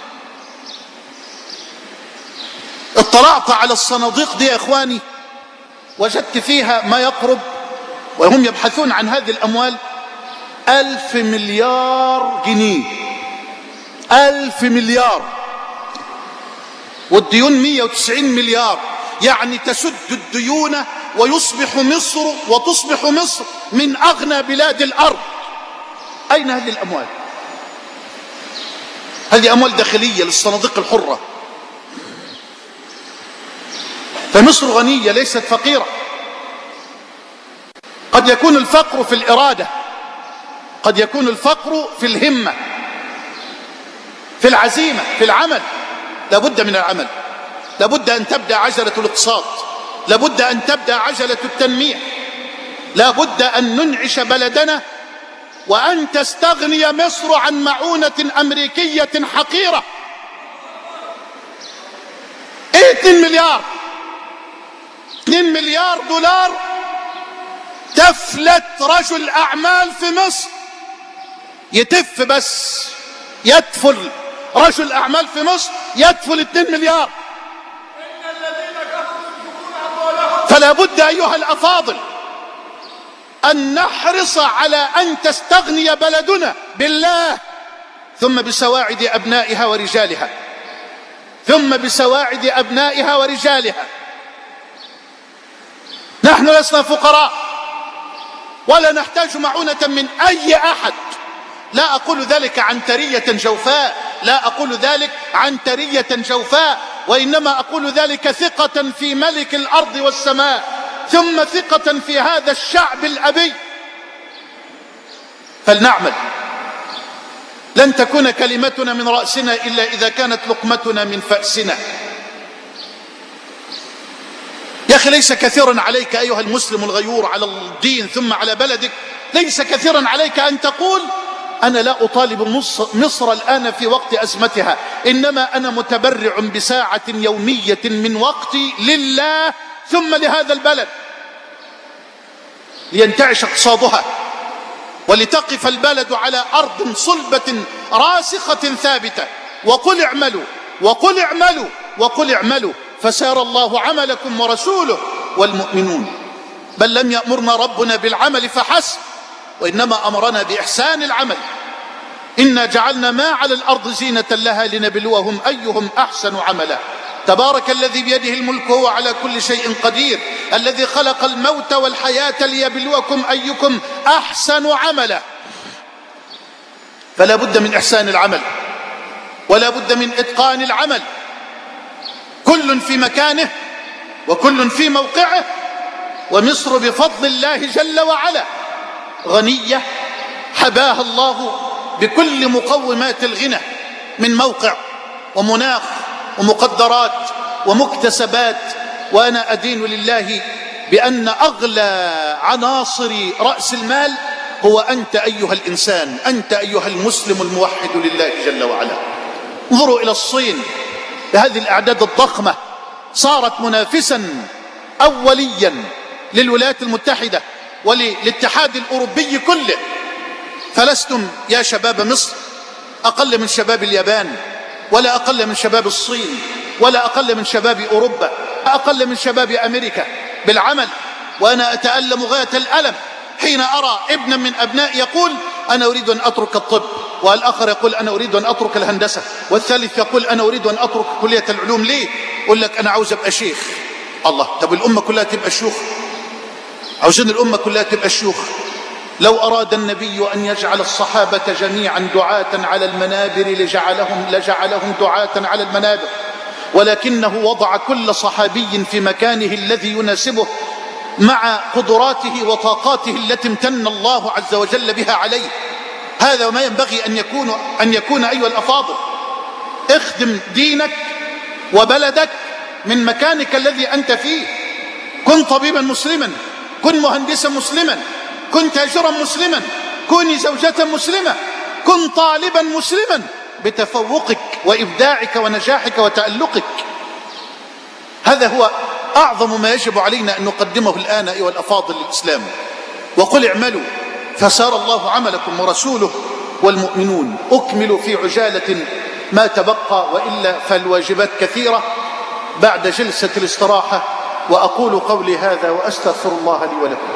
اطلعت على الصناديق دي يا إخواني، وجدت فيها ما يقرب، وهم يبحثون عن هذه الأموال، 1000 مليار جنيه. 1000 مليار، والديون 190 مليار. يعني تسد الديون وتصبح مصر من أغنى بلاد الأرض. أين هذه الأموال؟ هذه أموال داخلية للصناديق الحرة. فمصر غنية ليست فقيرة. قد يكون الفقر في الإرادة، قد يكون الفقر في الهمة، في العزيمة، في العمل. لابد من العمل، لابد أن تبدأ عجلة الاقتصاد، لابد أن تبدأ عجلة التنمية، لابد أن ننعش بلدنا، وأن تستغني مصر عن معونة أمريكية حقيرة. 2 مليار، 2 مليار دولار تفلت رجل أعمال في مصر يتف بس يدفل رجل أعمال في مصر يدفل 2 مليار. فلا بد أيها الأفاضل أن نحرص على أن تستغني بلدنا بالله، ثم بسواعد أبنائها ورجالها، ثم بسواعد أبنائها ورجالها. نحن لسنا فقراء ولا نحتاج معونة من أي أحد. لا أقول ذلك عنترية جوفاء، لا أقول ذلك عنترية جوفاء، وإنما أقول ذلك ثقة في ملك الأرض والسماء، ثم ثقة في هذا الشعب الأبي. فلنعمل. لن تكون كلمتنا من رأسنا إلا إذا كانت لقمتنا من فأسنا. يا أخي ليس كثيرا عليك أيها المسلم الغيور على الدين ثم على بلدك، ليس كثيرا عليك أن تقول أنا لا أطالب مصر الآن في وقت أزمتها، إنما أنا متبرع بساعة يومية من وقتي لله ثم لهذا البلد، لينتعش اقتصادها ولتقف البلد على أرض صلبة راسخة ثابتة. وقل اعملوا وقل اعملوا وقل اعملوا فسار الله عملكم ورسوله والمؤمنون. بل لم يأمرنا ربنا بالعمل فحسب، وإنما أمرنا بإحسان العمل. إنا جعلنا ما على الأرض زينة لها لنبلوهم أيهم أحسن عملا. تبارك الذي بيده الملك وهو على كل شيء قدير، الذي خلق الموت والحياة ليبلوكم أيكم أحسن عملا. فلا بد من إحسان العمل ولا بد من إتقان العمل، كل في مكانه وكل في موقعه. ومصر بفضل الله جل وعلا غنية حباها الله بكل مقومات الغنى، من موقع ومناخ ومقدرات ومكتسبات. وأنا أدين لله بأن أغلى عناصر رأس المال هو أنت أيها الإنسان، أنت أيها المسلم الموحد لله جل وعلا. انظروا إلى الصين بهذه الأعداد الضخمة، صارت منافسا أوليا للولايات المتحدة وللاتحاد الأوروبي كله. فلستم يا شباب مصر أقل من شباب اليابان، ولا أقل من شباب الصين، ولا أقل من شباب أوروبا، لا أقل من شباب أمريكا بالعمل. وأنا أتألم غاية الألم حين أرى ابنا من أبنائي يقول أنا أريد أن أترك الطب، والآخر يقول أنا أريد أن أترك الهندسة، والثالث يقول أنا أريد أن أترك كلية العلوم. ليه؟ يقول لك أنا عاوز أبقى شيخ. الله، طب الأمة كلها تبقى شيوخ؟ عاوزين الأمة كلها تبقى شيوخ. لو أراد النبي أن يجعل الصحابة جميعا دعاة على المنابر لجعلهم دعاة على المنابر، ولكنه وضع كل صحابي في مكانه الذي يناسبه مع قدراته وطاقاته التي امتن الله عز وجل بها عليه. هذا ما ينبغي أن يكون أيها الأفاضل. اخدم دينك وبلدك من مكانك الذي أنت فيه. كن طبيبا مسلما، كن مهندسا مسلما، كن تاجرا مسلما، كوني زوجة مسلمة، كن طالبا مسلما بتفوقك وإبداعك ونجاحك وتألقك. هذا هو أعظم ما يجب علينا أن نقدمه الآن أيها الأفاضل للإسلام. وقل اعملوا فسار الله عملكم ورسوله والمؤمنون. أكمل في عجالة ما تبقى، وإلا فالواجبات كثيرة بعد جلسة الاستراحة. وأقول قولي هذا وأستغفر الله لي ولكم.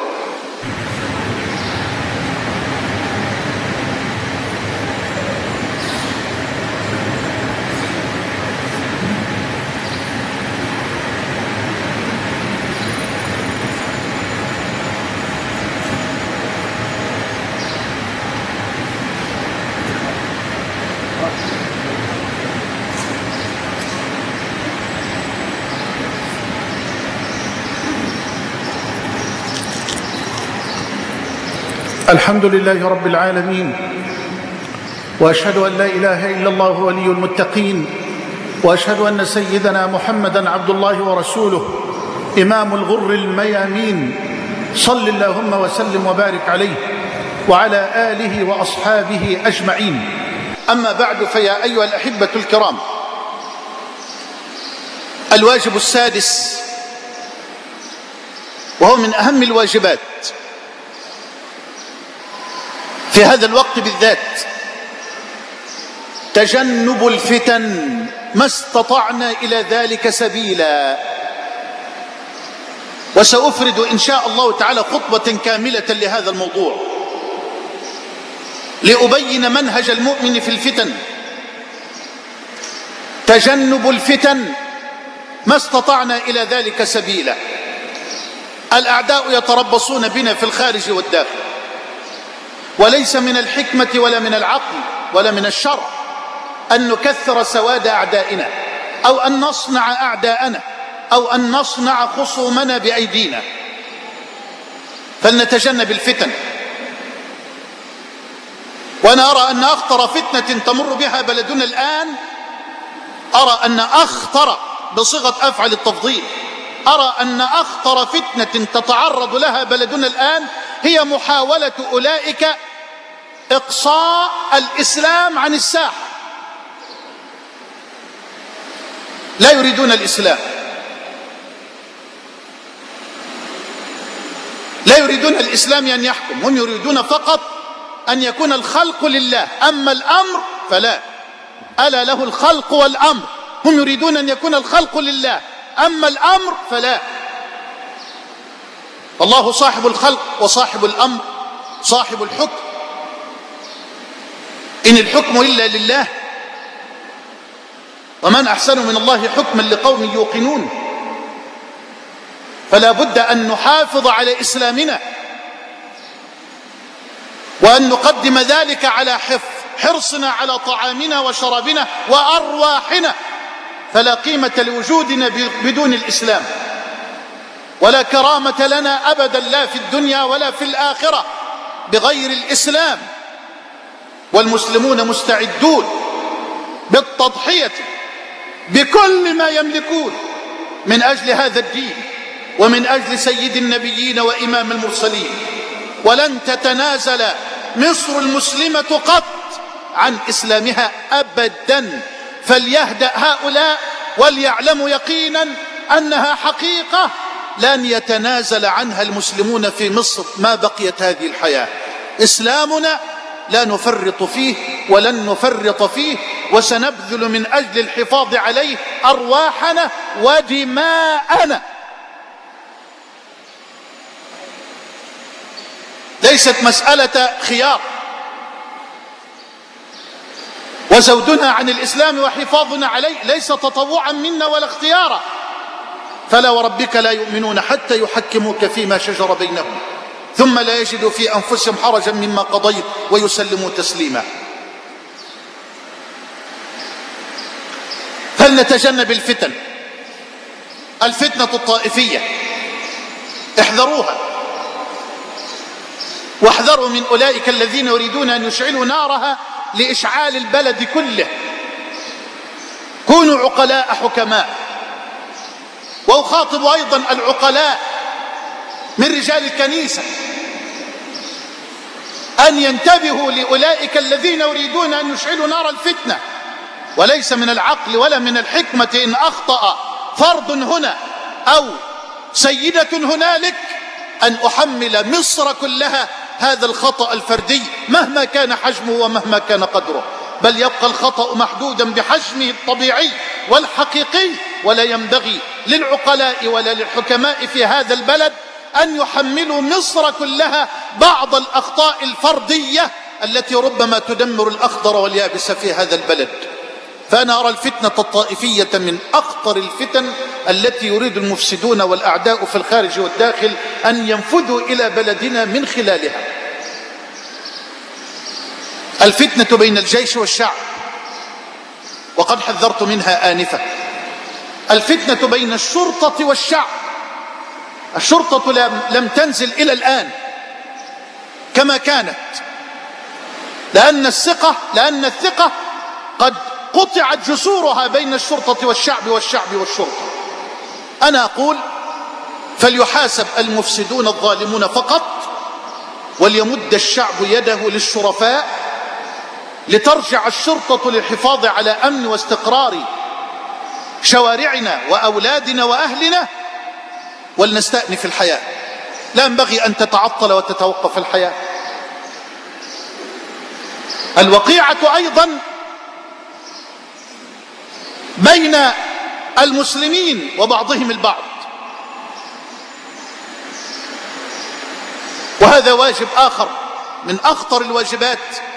الحمد لله رب العالمين، وأشهد أن لا إله إلا الله ولي المتقين، وأشهد أن سيدنا محمدا عبد الله ورسوله إمام الغر الميامين. صل اللهم وسلم وبارك عليه وعلى آله وأصحابه أجمعين. أما بعد، فيا أيها الأحبة الكرام، الواجب السادس وهو من أهم الواجبات في هذا الوقت بالذات تجنب الفتن ما استطعنا إلى ذلك سبيلا. وسأفرد إن شاء الله تعالى خطبة كاملة لهذا الموضوع لأبين منهج المؤمن في الفتن. تجنب الفتن ما استطعنا إلى ذلك سبيلا. الأعداء يتربصون بنا في الخارج والداخل، وليس من الحكمة ولا من العقل ولا من الشرع أن نكثر سواد أعدائنا أو أن نصنع أعداءنا أو أن نصنع خصومنا بأيدينا، فلنتجنب الفتن. وأنا أرى أن أخطر فتنة تمر بها بلدنا الآن، أرى أن أخطر بصيغة أفعل التفضيل، أرى أن أخطر فتنة تتعرض لها بلدنا الآن هي محاولة أولئك إقصاء الإسلام عن الساحة. لا يريدون الإسلام، لا يريدون الإسلام أن يحكم، هم يريدون فقط أن يكون الخلق لله، أما الأمر فلا. ألا له الخلق والأمر، هم يريدون أن يكون الخلق لله، أما الأمر فلا. الله صاحب الخلق وصاحب الأمر صاحب الحكم، إن الحكم إلا لله، ومن أحسن من الله حكما لقوم يوقنون. فلا بد أن نحافظ على إسلامنا وأن نقدم ذلك على حرصنا على طعامنا وشرابنا وأرواحنا، فلا قيمة لوجودنا بدون الإسلام، ولا كرامة لنا أبدا لا في الدنيا ولا في الآخرة بغير الإسلام. والمسلمون مستعدون بالتضحية بكل ما يملكون من أجل هذا الدين ومن أجل سيد النبيين وإمام المرسلين. ولن تتنازل مصر المسلمة قط عن إسلامها أبدا. فليهدأ هؤلاء وليعلموا يقينا أنها حقيقة لن يتنازل عنها المسلمون في مصر ما بقيت هذه الحياة. إسلامنا لا نفرط فيه ولن نفرط فيه، وسنبذل من أجل الحفاظ عليه أرواحنا ودماءنا. ليست مسألة خيار، وزودنا عن الإسلام وحفاظنا عليه ليس تطوعا منا ولا اختيارا. فلا وربك لا يؤمنون حتى يحكموك فيما شجر بينهم ثم لا يجدوا في أنفسهم حرجا مما قضيت ويسلموا تسليما. فلنتجنب الفتن. الفتنة الطائفية احذروها، واحذروا من أولئك الذين يريدون أن يشعلوا نارها لإشعال البلد كله. كونوا عقلاء حكماء. وأخاطب أيضا العقلاء من رجال الكنيسة أن ينتبهوا لأولئك الذين يريدون أن يشعلوا نار الفتنة. وليس من العقل ولا من الحكمة إن أخطأ فرد هنا أو سيدة هنالك أن أحمل مصر كلها هذا الخطأ الفردي مهما كان حجمه ومهما كان قدره، بل يبقى الخطأ محدودا بحجمه الطبيعي والحقيقي. ولا ينبغي للعقلاء ولا للحكماء في هذا البلد أن يحملوا مصر كلها بعض الأخطاء الفردية التي ربما تدمر الأخضر واليابس في هذا البلد. فأنا أرى الفتنة الطائفية من أخطر الفتن التي يريد المفسدون والأعداء في الخارج والداخل أن ينفذوا إلى بلدنا من خلالها. الفتنة بين الجيش والشعب، وقد حذرت منها آنفا. الفتنة بين الشرطة والشعب. الشرطة لم تنزل إلى الآن كما كانت، لأن الثقة قد قطعت جسورها بين الشرطة والشعب والشعب والشرطة. أنا أقول فليحاسب المفسدون الظالمون فقط، وليمد الشعب يده للشرفاء لترجع الشرطة للحفاظ على أمن واستقرار شوارعنا وأولادنا وأهلنا، ولنستأنف الحياة. لا ينبغي أن تتعطل وتتوقف الحياة. الوقيعة أيضا بين المسلمين وبعضهم البعض، وهذا واجب آخر من أخطر الواجبات،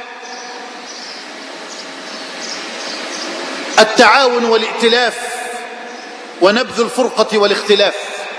التعاون والائتلاف ونبذ الفرقة والاختلاف.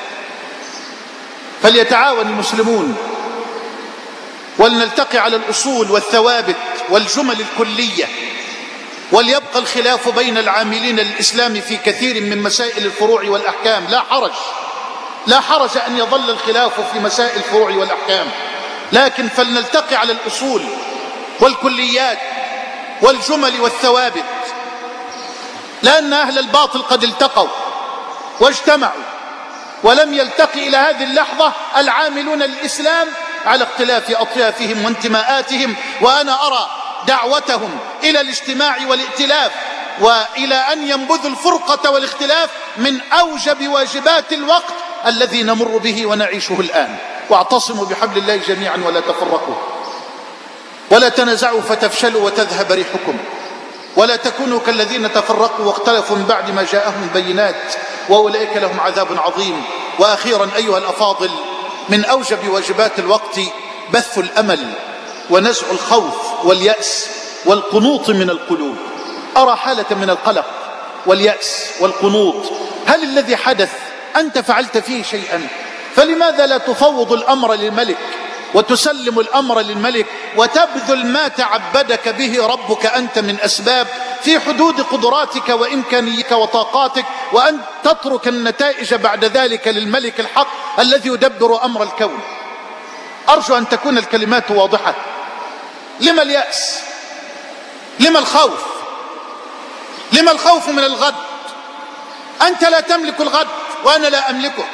فليتعاون المسلمون ولنلتقي على الأصول والثوابت والجمل الكلية، وليبقى الخلاف بين العاملين للإسلام في كثير من مسائل الفروع والأحكام، لا حرج أن يظل الخلاف في مسائل الفروع والأحكام، لكن فلنلتقي على الأصول والكليات والجمل والثوابت، لأن أهل الباطل قد التقوا واجتمعوا، ولم يلتقي إلى هذه اللحظة العاملون للإسلام على اختلاف أطيافهم وانتماءاتهم. وأنا أرى دعوتهم إلى الاجتماع والائتلاف وإلى أن ينبذوا الفرقة والاختلاف من أوجب واجبات الوقت الذي نمر به ونعيشه الآن. واعتصموا بحبل الله جميعا ولا تفرقوا ولا تنازعوا فتفشلوا وتذهب ريحكم، ولا تكونوا كالذين تفرقوا واختلفوا من بعد ما جاءهم البينات وأولئك لهم عذاب عظيم. وأخيرا أيها الأفاضل، من أوجب واجبات الوقت بث الأمل ونزع الخوف واليأس والقنوط من القلوب. أرى حالة من القلق واليأس والقنوط. هل الذي حدث أنت فعلت فيه شيئا؟ فلماذا لا تفوض الأمر للملك وتسلم الأمر للملك وتبذل ما تعبدك به ربك أنت من أسباب في حدود قدراتك وإمكانيك وطاقاتك، وأن تترك النتائج بعد ذلك للملك الحق الذي يدبر أمر الكون. أرجو أن تكون الكلمات واضحة. لما اليأس؟ لما الخوف؟ لما الخوف من الغد؟ أنت لا تملك الغد وأنا لا أملكه.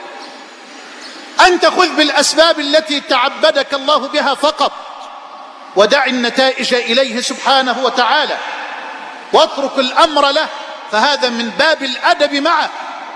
أنت خذ بالأسباب التي تعبدك الله بها فقط، ودع النتائج إليه سبحانه وتعالى، واترك الأمر له، فهذا من باب الأدب معه.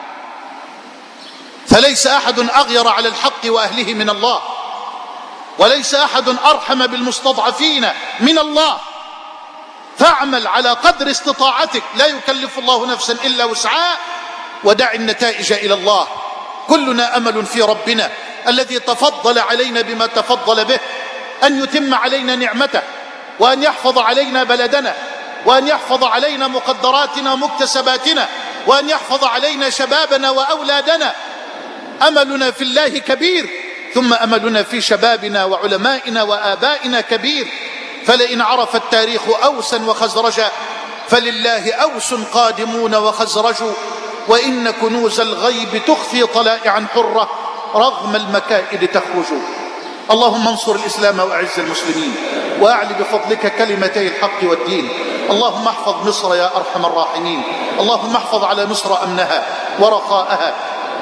فليس أحد أغير على الحق وأهله من الله، وليس أحد أرحم بالمستضعفين من الله. فاعمل على قدر استطاعتك، لا يكلف الله نفسا إلا وسعها، ودع النتائج إلى الله. كلنا أمل في ربنا الذي تفضل علينا بما تفضل به، أن يتم علينا نعمته، وأن يحفظ علينا بلدنا، وأن يحفظ علينا مقدراتنا ومكتسباتنا، وأن يحفظ علينا شبابنا وأولادنا. أملنا في الله كبير، ثم أملنا في شبابنا وعلمائنا وآبائنا كبير. فلئن عرف التاريخ أوسا وخزرجا فلله أوس قادمون وخزرج، وإن كنوز الغيب تخفي طلائعا حرة رغم المكائد تخرج. اللهم انصر الإسلام وأعز المسلمين، وأعل بفضلك كلمتي الحق والدين. اللهم احفظ مصر يا أرحم الراحمين. اللهم احفظ على مصر أمنها ورخاءها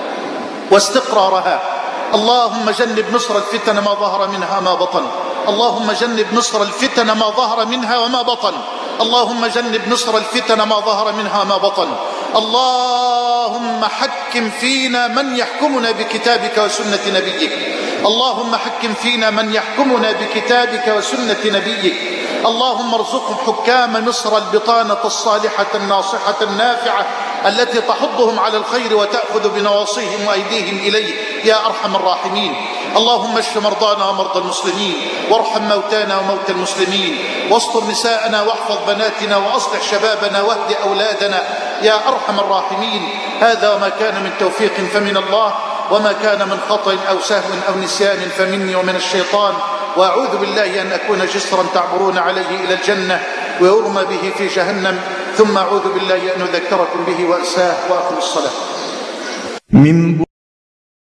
واستقرارها. اللهم جنب مصر الفتن ما ظهر منها ما بطن. اللهم جنب مصر الفتن ما ظهر منها وما بطن. اللهم جنب مصر الفتن ما ظهر منها ما بطن. اللهم حكم فينا من يحكمنا بكتابك وسنة نبيك. اللهم حكم فينا من يحكمنا بكتابك وسنة نبيك. اللهم ارزقهم حكام مصر البطانة الصالحة الناصحة النافعة التي تحضهم على الخير وتأخذ بنواصيهم وأيديهم إليه يا أرحم الراحمين. اللهم اشف مرضانا ومرضى المسلمين، وارحم موتانا وموتى المسلمين، واستر نساءنا واحفظ بناتنا، وأصلح شبابنا واهد أولادنا يا أرحم الراحمين. هذا وما كان من توفيق فمن الله، وما كان من خطأ أو سهو أو نسيان فمني ومن الشيطان. وأعوذ بالله أن أكون جسرا تعبرون عليه إلى الجنة ويرمى به في جهنم، ثم أعوذ بالله أن أذكركم به وأنساه وأقم الصلاة.